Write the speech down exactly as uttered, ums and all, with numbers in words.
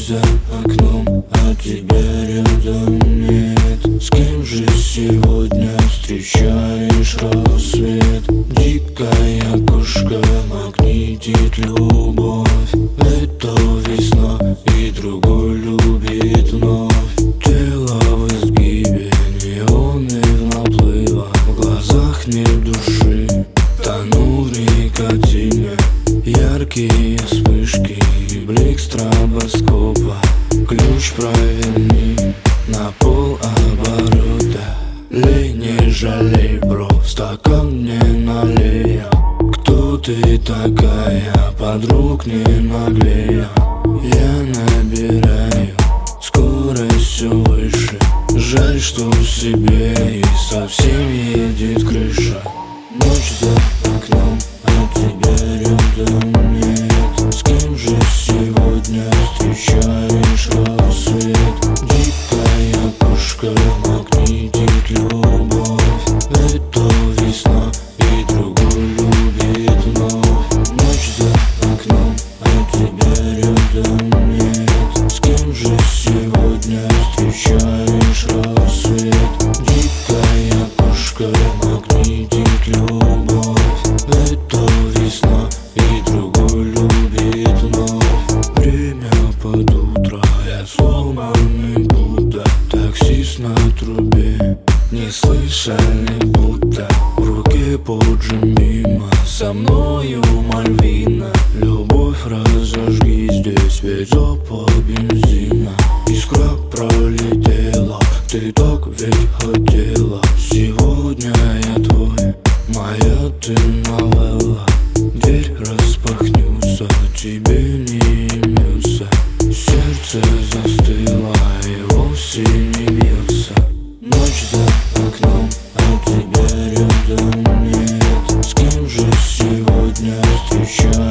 за окном, а тебя рядом нет. С кем же сегодня встречаешь рассвет? Дикая кошка магнитит любовь. Это весна, и другой любит вновь. Тело в изгибе, неоны в наплывах. В глазах нет души, тону в никотине. Яркие вспышки, блик стробоскопа. Ключ проверни на пол оборота. Лей, не жалей, бро, стакан мне налей. Кто ты такая, подруг не наглея? Я набираю скорость все выше. Жаль, что в себе и совсем едет крыша. Ночь за окном, а тебя рядом нет. С кем же сегодня встречаешь рассвет? Дикая кошка магнитит любовь. Это весна, и другой любит вновь. Ночь за окном, а тебя рядом нет. С кем же сегодня встречаешь рассвет? Дикая кошка магнитит любовь. Это весна, и другой любит вновь. Время под утро, я сломанный Будда. Таксист на трубе, не слышали будто. В руке поджим мимо, со мною Мальвина. Любовь разожги здесь, ведь запах бензина. Искра пролетела, ты так ведь хотела. Сегодня я твой, моя ты новелла. Дверь распахнется, тебе не имется. Сердце застыло и вовсе не бьется. Ночь за окном, а тебя рядом нет. С кем же сегодня встречаешь?